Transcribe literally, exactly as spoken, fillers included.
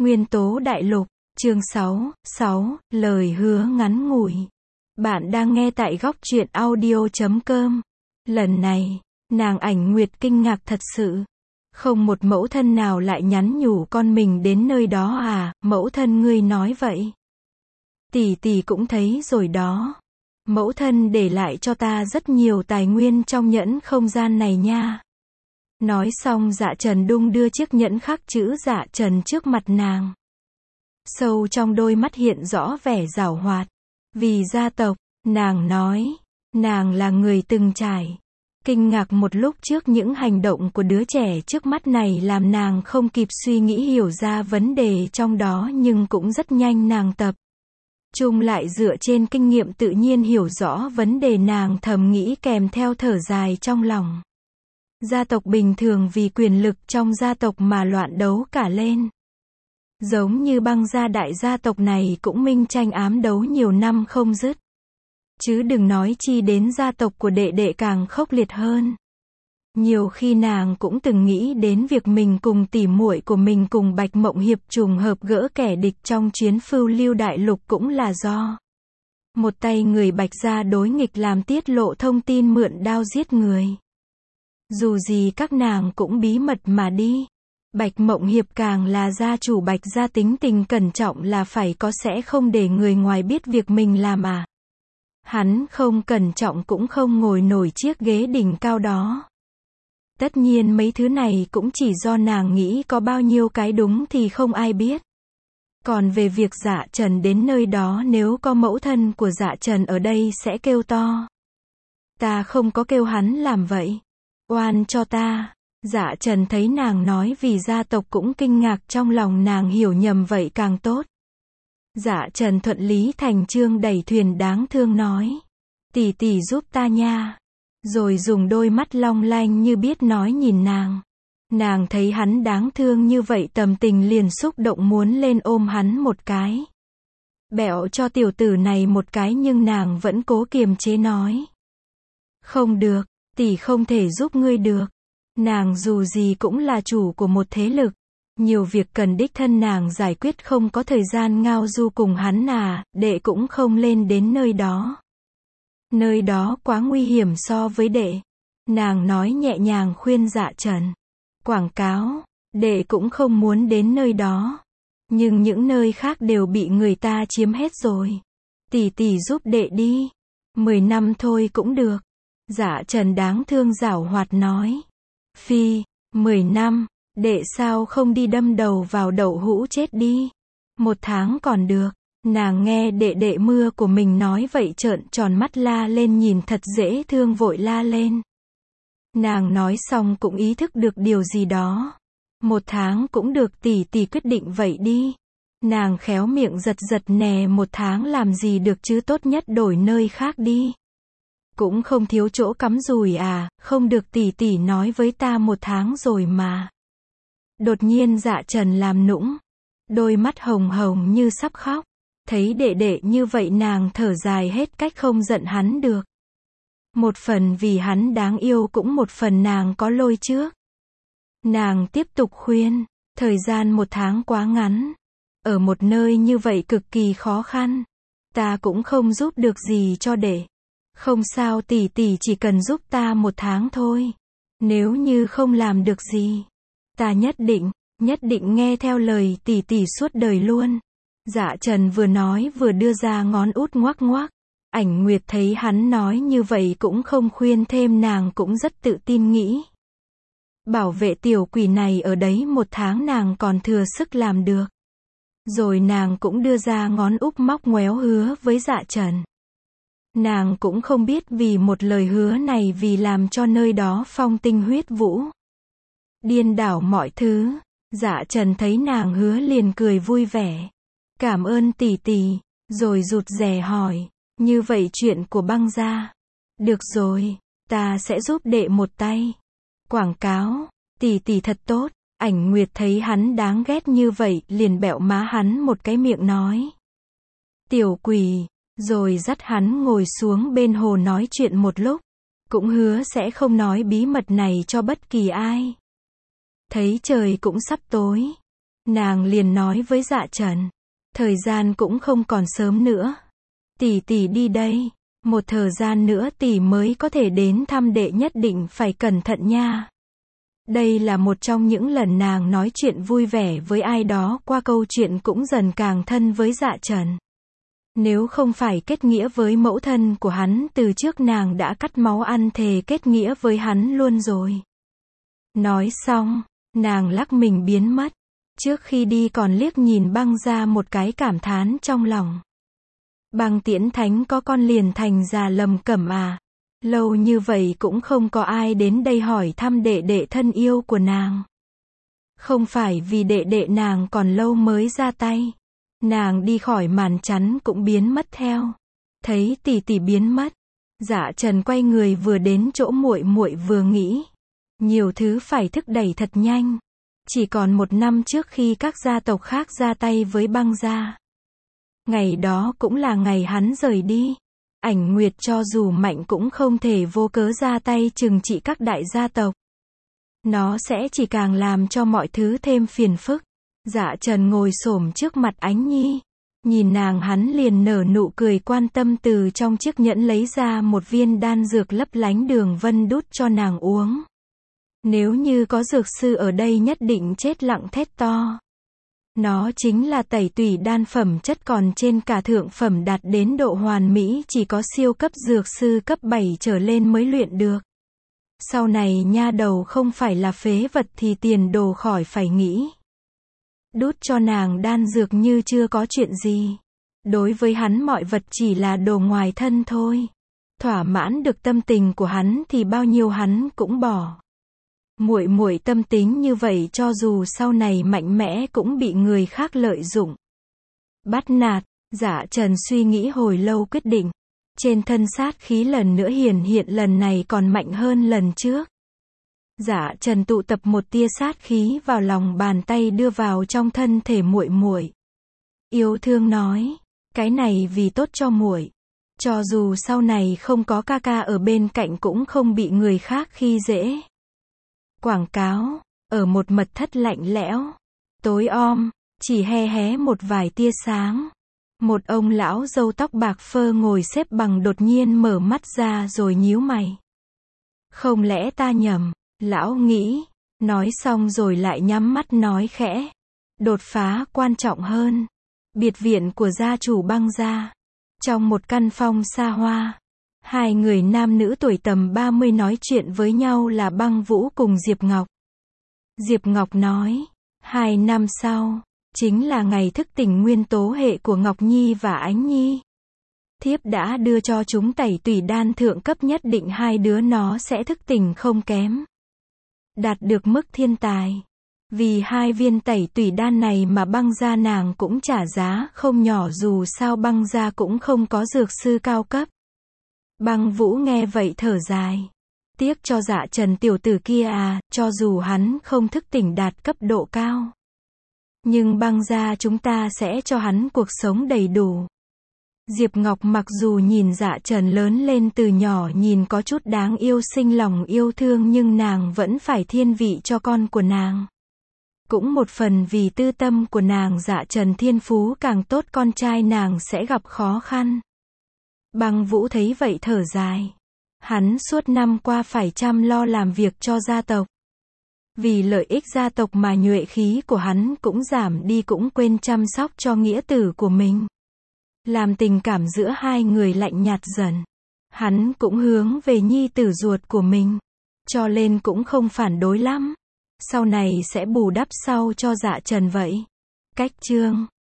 Nguyên tố đại lục, chương sáu, sáu, lời hứa ngắn ngủi. Bạn đang nghe tại góc truyện audio chấm com. Lần này, nàng Ảnh Nguyệt kinh ngạc thật sự. Không một mẫu thân nào lại nhắn nhủ con mình đến nơi đó à, mẫu thân ngươi nói vậy. Tỷ tỷ cũng thấy rồi đó. Mẫu thân để lại cho ta rất nhiều tài nguyên trong nhẫn không gian này nha. Nói xong Dạ Trần đung đưa chiếc nhẫn khắc chữ Dạ Trần trước mặt nàng. Sâu trong đôi mắt hiện rõ vẻ giảo hoạt. Vì gia tộc, nàng nói, nàng là người từng trải. Kinh ngạc một lúc trước những hành động của đứa trẻ trước mắt này làm nàng không kịp suy nghĩ hiểu ra vấn đề trong đó, nhưng cũng rất nhanh nàng tập trung lại dựa trên kinh nghiệm tự nhiên hiểu rõ vấn đề, nàng thầm nghĩ kèm theo thở dài trong lòng. Gia tộc bình thường vì quyền lực trong gia tộc mà loạn đấu cả lên. Giống như Băng gia đại gia tộc này cũng minh tranh ám đấu nhiều năm không dứt. Chứ đừng nói chi đến gia tộc của đệ đệ càng khốc liệt hơn. Nhiều khi nàng cũng từng nghĩ đến việc mình cùng tỷ muội của mình cùng Bạch Mộng Hiệp trùng hợp gỡ kẻ địch trong chuyến phiêu lưu đại lục cũng là do một tay người Bạch gia đối nghịch làm tiết lộ thông tin mượn đao giết người. Dù gì các nàng cũng bí mật mà đi. Bạch Mộng Hiệp càng là gia chủ Bạch gia, tính tình cẩn trọng là phải có, sẽ không để người ngoài biết việc mình làm à. Hắn không cẩn trọng cũng không ngồi nổi chiếc ghế đỉnh cao đó. Tất nhiên mấy thứ này cũng chỉ do nàng nghĩ, có bao nhiêu cái đúng thì không ai biết. Còn về việc Dạ Trần đến nơi đó, nếu có mẫu thân của Dạ Trần ở đây sẽ kêu to. Ta không có kêu hắn làm vậy. Oan cho ta. Dạ Trần thấy nàng nói vì gia tộc cũng kinh ngạc, trong lòng nàng hiểu nhầm vậy càng tốt. Dạ Trần thuận lý thành chương đẩy thuyền đáng thương nói. Tỷ tỷ giúp ta nha. Rồi dùng đôi mắt long lanh như biết nói nhìn nàng. Nàng thấy hắn đáng thương như vậy, tâm tình liền xúc động muốn lên ôm hắn một cái. Bẹo cho tiểu tử này một cái, nhưng nàng vẫn cố kiềm chế nói. Không được, tỷ không thể giúp ngươi được. Nàng dù gì cũng là chủ của một thế lực. Nhiều việc cần đích thân nàng giải quyết, không có thời gian ngao du cùng hắn à, đệ cũng không lên đến nơi đó. Nơi đó quá nguy hiểm so với đệ. Nàng nói nhẹ nhàng khuyên Dạ Trần. Quảng cáo, đệ cũng không muốn đến nơi đó. Nhưng những nơi khác đều bị người ta chiếm hết rồi. Tỷ tỷ giúp đệ đi. Mười năm thôi cũng được. Dạ Trần đáng thương giảo hoạt nói. Phi, mười năm, đệ sao không đi đâm đầu vào đậu hũ chết đi. Một tháng còn được. Nàng nghe đệ đệ mưa của mình nói vậy trợn tròn mắt la lên, nhìn thật dễ thương vội la lên. Nàng nói xong cũng ý thức được điều gì đó. Một tháng cũng được, tỷ tỷ quyết định vậy đi. Nàng khéo miệng giật giật, nè một tháng làm gì được chứ, tốt nhất đổi nơi khác đi. Cũng không thiếu chỗ cắm rùi à, không được, tỷ tỷ nói với ta một tháng rồi mà. Đột nhiên Dạ Trần làm nũng. Đôi mắt hồng hồng như sắp khóc. Thấy đệ đệ như vậy nàng thở dài hết cách, không giận hắn được. Một phần vì hắn đáng yêu, cũng một phần nàng có lôi trước. Nàng tiếp tục khuyên, thời gian một tháng quá ngắn. Ở một nơi như vậy cực kỳ khó khăn. Ta cũng không giúp được gì cho đệ. Không sao tỷ tỷ, chỉ cần giúp ta một tháng thôi. Nếu như không làm được gì, ta nhất định, nhất định nghe theo lời tỷ tỷ suốt đời luôn. Dạ Trần vừa nói vừa đưa ra ngón út ngoắc ngoắc. Ảnh Nguyệt thấy hắn nói như vậy cũng không khuyên thêm, nàng cũng rất tự tin nghĩ. Bảo vệ tiểu quỷ này ở đấy một tháng nàng còn thừa sức làm được. Rồi nàng cũng đưa ra ngón út móc ngoéo hứa với Dạ Trần. Nàng cũng không biết vì một lời hứa này vì làm cho nơi đó phong tinh huyết vũ. Điên đảo mọi thứ. Dạ Trần thấy nàng hứa liền cười vui vẻ. Cảm ơn tỷ tỷ. Rồi rụt rè hỏi. Như vậy chuyện của Băng gia. Được rồi, ta sẽ giúp đệ một tay. Quảng cáo, tỷ tỷ thật tốt. Ảnh Nguyệt thấy hắn đáng ghét như vậy liền bẹo má hắn một cái, miệng nói. Tiểu quỷ. Rồi dắt hắn ngồi xuống bên hồ nói chuyện một lúc. Cũng hứa sẽ không nói bí mật này cho bất kỳ ai. Thấy trời cũng sắp tối. Nàng liền nói với Dạ Trần, thời gian cũng không còn sớm nữa. Tỷ tỷ đi đây, một thời gian nữa tỷ mới có thể đến thăm đệ, nhất định phải cẩn thận nha. Đây là một trong những lần nàng nói chuyện vui vẻ với ai đó, qua câu chuyện cũng dần càng thân với Dạ Trần. Nếu không phải kết nghĩa với mẫu thân của hắn, từ trước nàng đã cắt máu ăn thề kết nghĩa với hắn luôn rồi. Nói xong, nàng lắc mình biến mất. Trước khi đi còn liếc nhìn Băng Gia một cái, cảm thán trong lòng. Băng Tiễn Thánh có con liền thành già lầm cẩm à. Lâu như vậy cũng không có ai đến đây hỏi thăm đệ đệ thân yêu của nàng. Không phải vì đệ đệ nàng còn lâu mới ra tay. Nàng đi khỏi màn chắn cũng biến mất theo. Thấy tỷ tỷ biến mất, Dạ Trần quay người vừa đến chỗ muội muội vừa nghĩ. Nhiều thứ phải thúc đẩy thật nhanh. Chỉ còn một năm trước khi các gia tộc khác ra tay với Băng Gia. Ngày đó cũng là ngày hắn rời đi. Ảnh Nguyệt cho dù mạnh cũng không thể vô cớ ra tay trừng trị các đại gia tộc. Nó sẽ chỉ càng làm cho mọi thứ thêm phiền phức. Dạ Trần ngồi xổm trước mặt Ánh Nhi. Nhìn nàng, hắn liền nở nụ cười quan tâm, từ trong chiếc nhẫn lấy ra một viên đan dược lấp lánh đường vân đút cho nàng uống. Nếu như có dược sư ở đây nhất định chết lặng thét to. Nó chính là tẩy tủy đan, phẩm chất còn trên cả thượng phẩm, đạt đến độ hoàn mỹ, chỉ có siêu cấp dược sư cấp bảy trở lên mới luyện được. Sau này nha đầu không phải là phế vật thì tiền đồ khỏi phải nghĩ. Đút cho nàng đan dược như chưa có chuyện gì. Đối với hắn mọi vật chỉ là đồ ngoài thân thôi. Thỏa mãn được tâm tình của hắn thì bao nhiêu hắn cũng bỏ. Muội muội tâm tính như vậy, cho dù sau này mạnh mẽ cũng bị người khác lợi dụng, bắt nạt. Dạ Trần suy nghĩ hồi lâu quyết định. Trên thân sát khí lần nữa hiển hiện, lần này còn mạnh hơn lần trước. Dạ Trần tụ tập một tia sát khí vào lòng bàn tay, đưa vào trong thân thể muội muội. Yêu thương nói, cái này vì tốt cho muội. Cho dù sau này không có ca ca ở bên cạnh cũng không bị người khác khi dễ. Quảng cáo, ở một mật thất lạnh lẽo, tối om, chỉ he hé một vài tia sáng. Một ông lão râu tóc bạc phơ ngồi xếp bằng đột nhiên mở mắt ra rồi nhíu mày. Không lẽ ta nhầm, lão nghĩ, nói xong rồi lại nhắm mắt nói khẽ. Đột phá quan trọng hơn. Biệt viện của gia chủ Băng Gia. Trong một căn phòng xa hoa, hai người nam nữ tuổi tầm ba mươi nói chuyện với nhau là Băng Vũ cùng Diệp Ngọc. Diệp Ngọc nói, hai năm sau, chính là ngày thức tỉnh nguyên tố hệ của Ngọc Nhi và Ánh Nhi. Thiếp đã đưa cho chúng tẩy tủy đan thượng cấp, nhất định hai đứa nó sẽ thức tỉnh không kém. Đạt được mức thiên tài. Vì hai viên tẩy tủy đan này mà Băng Gia nàng cũng trả giá không nhỏ, dù sao Băng Gia cũng không có dược sư cao cấp. Băng Vũ nghe vậy thở dài. Tiếc cho Dạ Trần tiểu tử kia à, cho dù hắn không thức tỉnh đạt cấp độ cao. Nhưng Băng Gia chúng ta sẽ cho hắn cuộc sống đầy đủ. Diệp Ngọc mặc dù nhìn Dạ Trần lớn lên từ nhỏ nhìn có chút đáng yêu, sinh lòng yêu thương, nhưng nàng vẫn phải thiên vị cho con của nàng. Cũng một phần vì tư tâm của nàng, Dạ Trần thiên phú càng tốt, con trai nàng sẽ gặp khó khăn. Băng Vũ thấy vậy thở dài. Hắn suốt năm qua phải chăm lo làm việc cho gia tộc. Vì lợi ích gia tộc mà nhuệ khí của hắn cũng giảm đi, cũng quên chăm sóc cho nghĩa tử của mình. Làm tình cảm giữa hai người lạnh nhạt dần. Hắn cũng hướng về nhi tử ruột của mình, cho nên cũng không phản đối lắm. Sau này sẽ bù đắp sau cho Dạ Trần vậy. Cách chương